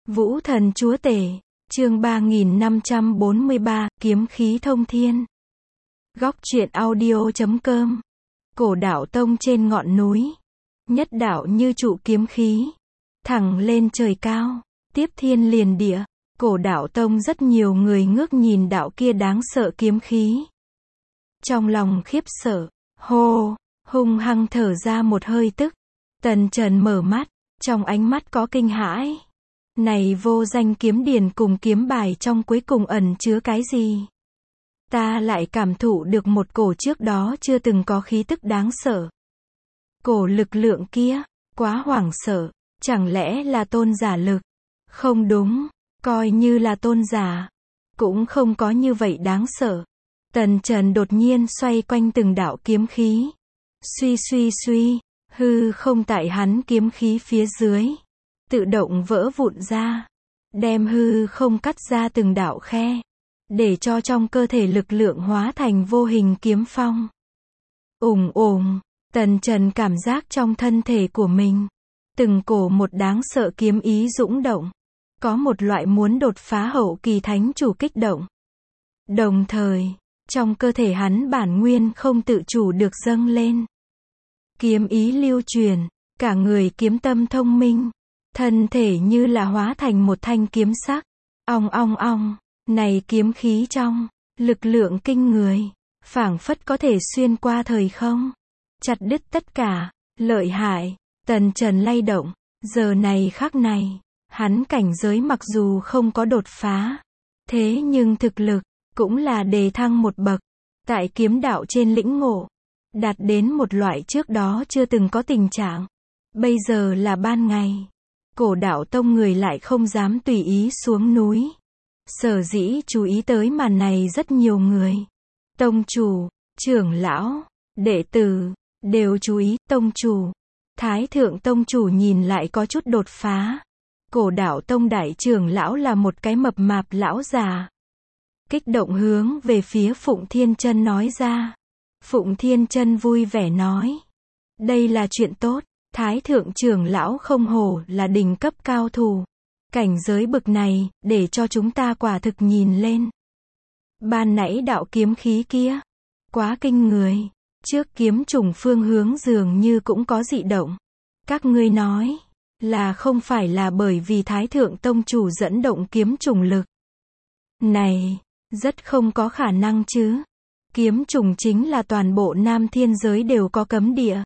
Vũ thần chúa tể, chương 3543, kiếm khí thông thiên. Góc truyện audio.com. Cổ đạo tông trên ngọn núi. Nhất đạo như trụ kiếm khí. Thẳng lên trời cao, tiếp thiên liền địa. Cổ đạo tông rất nhiều người ngước nhìn đạo kia đáng sợ kiếm khí. Trong lòng khiếp sợ, hô, hung hăng thở ra một hơi tức. Tần Trần mở mắt, trong ánh mắt có kinh hãi. Này vô danh kiếm điển cùng kiếm bài trong cuối cùng ẩn chứa cái gì? Ta lại cảm thụ được một cổ trước đó chưa từng có khí tức đáng sợ. Cổ lực lượng kia, quá hoảng sợ, chẳng lẽ là tôn giả lực? Không đúng, coi như là tôn giả, cũng không có như vậy đáng sợ. Tần Trần đột nhiên xoay quanh từng đạo kiếm khí. Suy suy suy, hư không tại hắn kiếm khí phía dưới tự động vỡ vụn ra, đem hư không cắt ra từng đạo khe, để cho trong cơ thể lực lượng hóa thành vô hình kiếm phong. Ùng ùng, Tần Trần cảm giác trong thân thể của mình, từng cổ một đáng sợ kiếm ý dũng động, có một loại muốn đột phá hậu kỳ thánh chủ kích động. Đồng thời, trong cơ thể hắn bản nguyên không tự chủ được dâng lên. Kiếm ý lưu truyền, cả người kiếm tâm thông minh. Thân thể như là hóa thành một thanh kiếm sắc. Ong ong ong, này kiếm khí trong, lực lượng kinh người, phảng phất có thể xuyên qua thời không, chặt đứt tất cả, lợi hại. Tần Trần lay động, giờ này khắc này, hắn cảnh giới mặc dù không có đột phá, thế nhưng thực lực, cũng là đề thăng một bậc, tại kiếm đạo trên lĩnh ngộ, đạt đến một loại trước đó chưa từng có tình trạng. Bây giờ là ban ngày. Cổ đạo tông người lại không dám tùy ý xuống núi. Sở dĩ chú ý tới màn này rất nhiều người. Tông chủ, trưởng lão, đệ tử, đều chú ý. Tông chủ, Thái thượng tông chủ nhìn lại có chút đột phá. Cổ đạo tông đại trưởng lão là một cái mập mạp lão già. Kích động hướng về phía Phụng Thiên Chân nói ra. Phụng Thiên Chân vui vẻ nói. Đây là chuyện tốt. Thái thượng trưởng lão không hổ là đỉnh cấp cao thủ. Cảnh giới bực này, để cho chúng ta quả thực nhìn lên. Ban nãy đạo kiếm khí kia, quá kinh người. Trước kiếm trùng phương hướng dường như cũng có dị động. Các ngươi nói, là không phải là bởi vì Thái thượng tông chủ dẫn động kiếm trùng lực. Này, rất không có khả năng chứ. Kiếm trùng chính là toàn bộ Nam Thiên giới đều có cấm địa.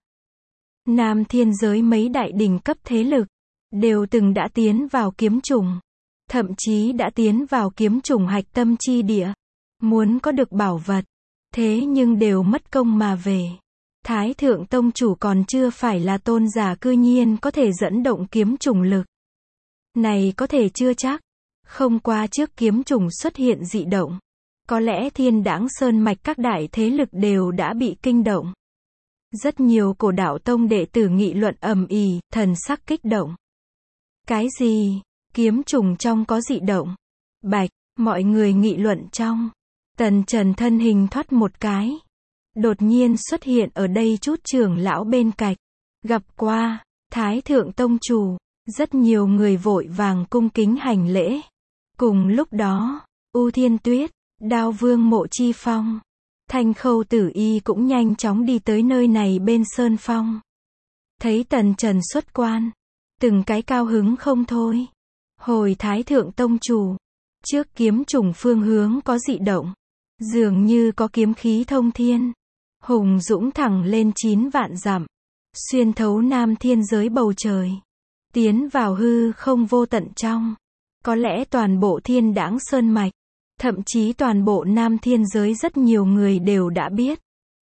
Nam Thiên giới mấy đại đỉnh cấp thế lực, đều từng đã tiến vào kiếm trùng. Thậm chí đã tiến vào kiếm trùng hạch tâm chi địa. Muốn có được bảo vật. Thế nhưng đều mất công mà về. Thái thượng tông chủ còn chưa phải là tôn giả cư nhiên có thể dẫn động kiếm trùng lực. Này có thể chưa chắc. Không qua trước kiếm trùng xuất hiện dị động. Có lẽ Thiên Đãng Sơn mạch các đại thế lực đều đã bị kinh động. Rất nhiều cổ đạo tông đệ tử nghị luận ầm ĩ, thần sắc kích động. Cái gì? Kiếm trùng trong có dị động? Bạch, mọi người nghị luận trong. Tần Trần thân hình thoát một cái. Đột nhiên xuất hiện ở đây chút trưởng lão bên cạnh. Gặp qua, Thái thượng tông chủ. Rất nhiều người vội vàng cung kính hành lễ. Cùng lúc đó, U Thiên Tuyết, Đao Vương Mộ Chi Phong, Thanh Khâu Tử Y cũng nhanh chóng đi tới nơi này bên sơn phong. Thấy Tần Trần xuất quan, từng cái cao hứng không thôi. Hồi Thái thượng tông chủ, trước kiếm trùng phương hướng có dị động, dường như có kiếm khí thông thiên, hùng dũng thẳng lên 9 vạn dặm, xuyên thấu Nam Thiên giới bầu trời, tiến vào hư không vô tận trong. Có lẽ toàn bộ Thiên Đãng Sơn mạch, thậm chí toàn bộ Nam Thiên giới rất nhiều người đều đã biết.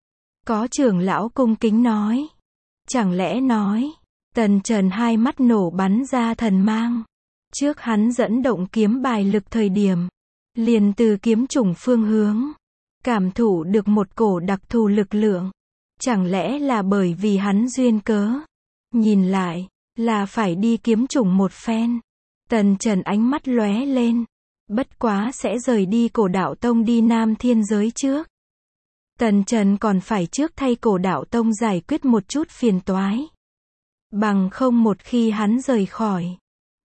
Có trưởng lão cung kính nói. Chẳng lẽ nói, Tần Trần hai mắt nổ bắn ra thần mang. Trước hắn dẫn động kiếm bài lực thời điểm, liền từ kiếm trùng phương hướng, cảm thụ được một cổ đặc thù lực lượng. Chẳng lẽ là bởi vì hắn duyên cớ. Nhìn lại, là phải đi kiếm trùng một phen. Tần Trần ánh mắt lóe lên. Bất quá sẽ rời đi cổ đạo tông đi Nam Thiên giới trước. Tần Trần còn phải trước thay cổ đạo tông giải quyết một chút phiền toái. Bằng không một khi hắn rời khỏi,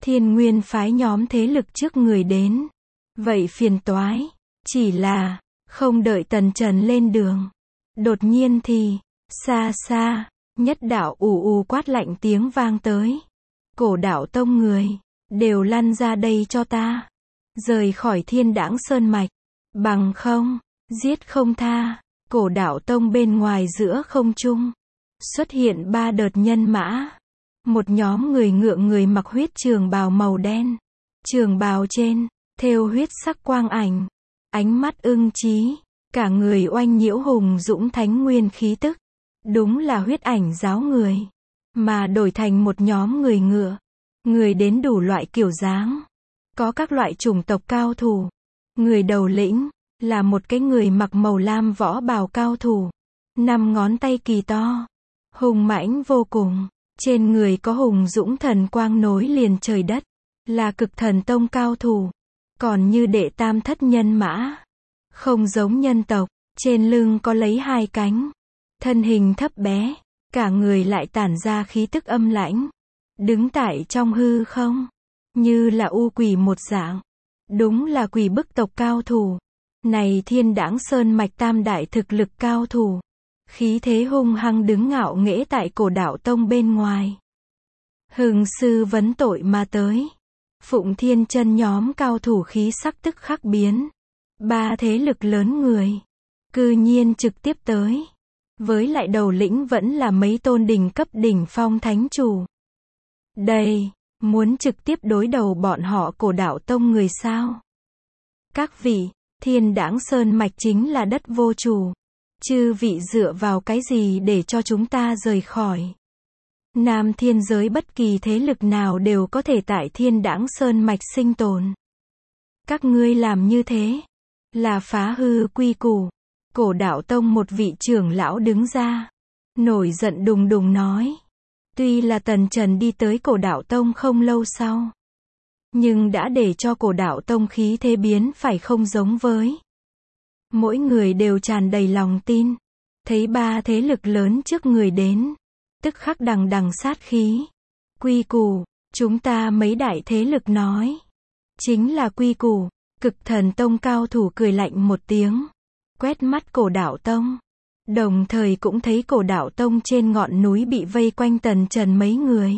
Thiên Nguyên phái nhóm thế lực trước người đến. Vậy phiền toái. Chỉ là, không đợi Tần Trần lên đường. Đột nhiên thì, xa xa, nhất đạo ù ù quát lạnh tiếng vang tới. Cổ đạo tông người, đều lăn ra đây cho ta. Rời khỏi Thiên Đãng Sơn Mạch. Bằng không, giết không tha. Cổ đạo tông bên ngoài giữa không trung. Xuất hiện 3 đợt nhân mã. Một nhóm người ngựa người mặc huyết trường bào màu đen. Trường bào trên, thêu huyết sắc quang ảnh. Ánh mắt ưng chí. Cả người oanh nhiễu hùng dũng thánh nguyên khí tức. Đúng là huyết ảnh giáo người. Mà đổi thành một nhóm người ngựa. Người đến đủ loại kiểu dáng. Có các loại chủng tộc cao thủ. Người đầu lĩnh, là một cái người mặc màu lam võ bào cao thủ. 5 ngón tay kỳ to. Hùng mãnh vô cùng. Trên người có hùng dũng thần quang nối liền trời đất. Là cực thần tông cao thủ. Còn như đệ tam thất nhân mã. Không giống nhân tộc. Trên lưng có lấy 2 cánh. Thân hình thấp bé. Cả người lại tản ra khí tức âm lãnh. Đứng tại trong hư không. Như là u quỷ một dạng. Đúng là quỷ bức tộc cao thủ. Này Thiên Đãng Sơn Mạch tam đại thực lực cao thủ. Khí thế hung hăng đứng ngạo nghễ tại cổ đạo tông bên ngoài. Hưng sư vấn tội mà tới. Phụng Thiên chân nhóm cao thủ khí sắc tức khắc biến. 3 thế lực lớn người. Cư nhiên trực tiếp tới. Với lại đầu lĩnh vẫn là mấy tôn đỉnh cấp đỉnh phong thánh chủ. Đây, muốn trực tiếp đối đầu bọn họ cổ đạo tông người sao? Các vị, Thiên Đãng Sơn Mạch chính là đất vô chủ. Chư vị dựa vào cái gì để cho chúng ta rời khỏi? Nam thiên giới bất kỳ thế lực nào đều có thể tại Thiên Đãng Sơn Mạch sinh tồn. Các ngươi làm như thế, là phá hư quy củ. Cổ đạo tông một vị trưởng lão đứng ra. Nổi giận đùng đùng nói. Tuy là Tần Trần đi tới cổ đạo tông không lâu sau. Nhưng đã để cho cổ đạo tông khí thế biến phải không giống với. Mỗi người đều tràn đầy lòng tin. Thấy 3 thế lực lớn trước người đến. Tức khắc đằng đằng sát khí. Quy củ, chúng ta mấy đại thế lực nói. Chính là quy củ. Cực thần tông cao thủ cười lạnh một tiếng. Quét mắt cổ đạo tông. Đồng thời cũng thấy cổ đạo tông trên ngọn núi bị vây quanh Tần Trần mấy người.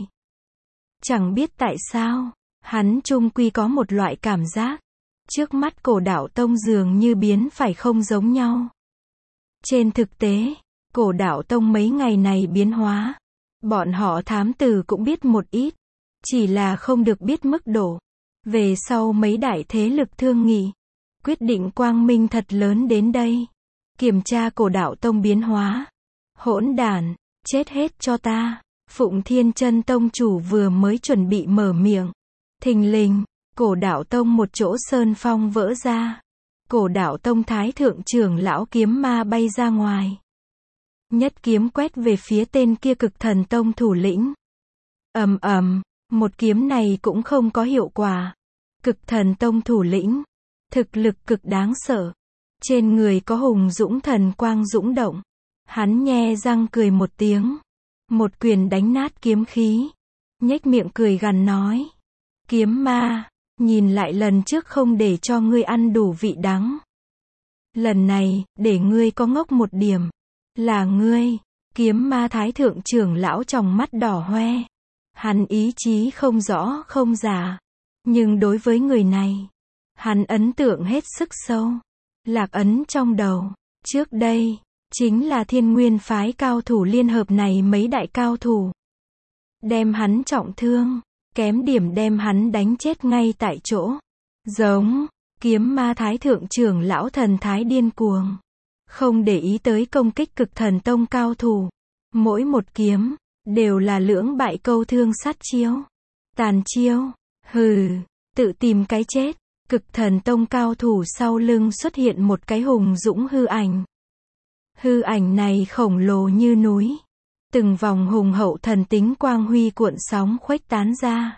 Chẳng biết tại sao, hắn chung quy có một loại cảm giác. Trước mắt cổ đạo tông dường như biến phải không giống nhau. Trên thực tế, cổ đạo tông mấy ngày này biến hóa. Bọn họ thám tử cũng biết một ít. Chỉ là không được biết mức độ. Về sau mấy đại thế lực thương nghị. Quyết định quang minh thật lớn đến đây. Kiểm tra cổ đạo tông biến hóa. Hỗn đản, chết hết cho ta. Phụng Thiên chân tông chủ vừa mới chuẩn bị mở miệng. Thình lình, cổ đạo tông một chỗ sơn phong vỡ ra. Cổ đạo tông thái thượng trưởng lão kiếm ma bay ra ngoài. Nhất kiếm quét về phía tên kia cực thần tông thủ lĩnh. Ầm ầm, một kiếm này cũng không có hiệu quả. Cực thần tông thủ lĩnh, thực lực cực đáng sợ. Trên người có hùng dũng thần quang dũng động. Hắn nhe răng cười một tiếng. Một quyền đánh nát kiếm khí. Nhếch miệng cười gằn nói. Kiếm ma, nhìn lại lần trước không để cho ngươi ăn đủ vị đắng. Lần này, để ngươi có ngốc một điểm. Là ngươi. Kiếm ma thái thượng trưởng lão trong mắt đỏ hoe. Hắn ý chí không rõ không giả. Nhưng đối với người này, hắn ấn tượng hết sức sâu. Lạc ấn trong đầu. Trước đây, chính là Thiên Nguyên phái cao thủ liên hợp này mấy đại cao thủ. Đem hắn trọng thương. Kém điểm đem hắn đánh chết ngay tại chỗ. Giống. Kiếm ma thái thượng trưởng lão thần thái điên cuồng. Không để ý tới công kích cực thần tông cao thủ. Mỗi một kiếm, đều là lưỡng bại câu thương sát chiêu. Tàn chiêu. Hừ. Tự tìm cái chết. Cực thần tông cao thủ sau lưng xuất hiện một cái hùng dũng hư ảnh. Hư ảnh này khổng lồ như núi. Từng vòng hùng hậu thần tính quang huy cuộn sóng khuếch tán ra.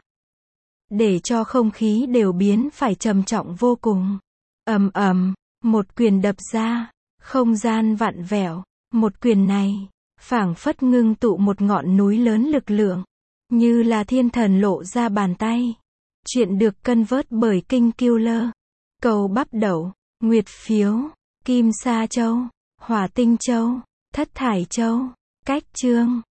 Để cho không khí đều biến phải trầm trọng vô cùng. Ầm ầm, một quyền đập ra. Không gian vặn vẹo. Một quyền này, phảng phất ngưng tụ một ngọn núi lớn lực lượng. Như là thiên thần lộ ra bàn tay. Chuyện được cân vớt bởi King Killer. Cầu Bắp Đậu, Nguyệt Phiếu, Kim Sa Châu, Hỏa Tinh Châu, Thất Thải Châu, Cách Chương.